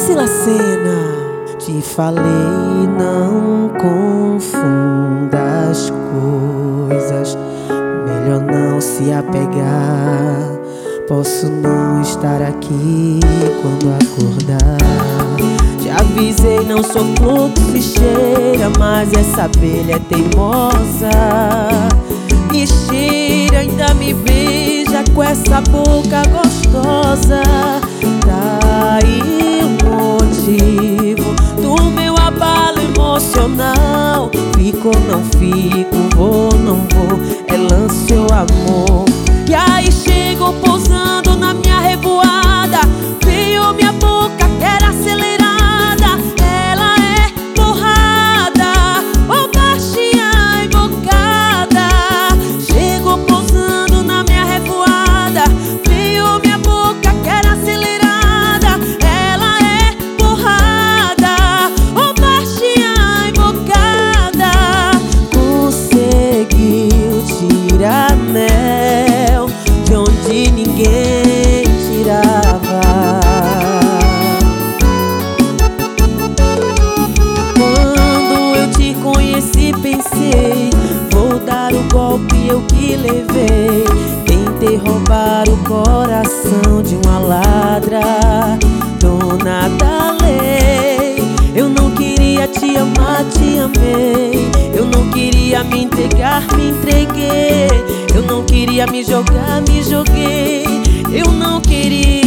Priscila Senna. Te falei, não confunda as coisas, melhor não se apegar. Posso não estar aqui quando acordar. Te avisei, não sou flor que se cheira, mas essa abelha é teimosa. Me cheira, ainda me beija com essa boca gostosa. Tá aí o motivo do meu abalo emocional. Fico ou não fico, vou ou não vou, é lance ou amor. E aí chegou pousando na minha revoada, veio minha boca que era acelerada. Ela é porrada, ou baixinha embocada. Chegou pousando na minha revoada, veio minha boca que era acelerada. Ela é porrada, ou baixinha embocada. Conseguiu tirar mel de onde ninguém tirava. Quando eu te conheci pensei, vou dar o golpe, eu que levei. Tentei roubar o coração de uma ladra, dona da lei. Eu não queria te amar, te amei. Eu não queria me entregar, me entreguei. Eu não queria me jogar, me joguei. Eu não queria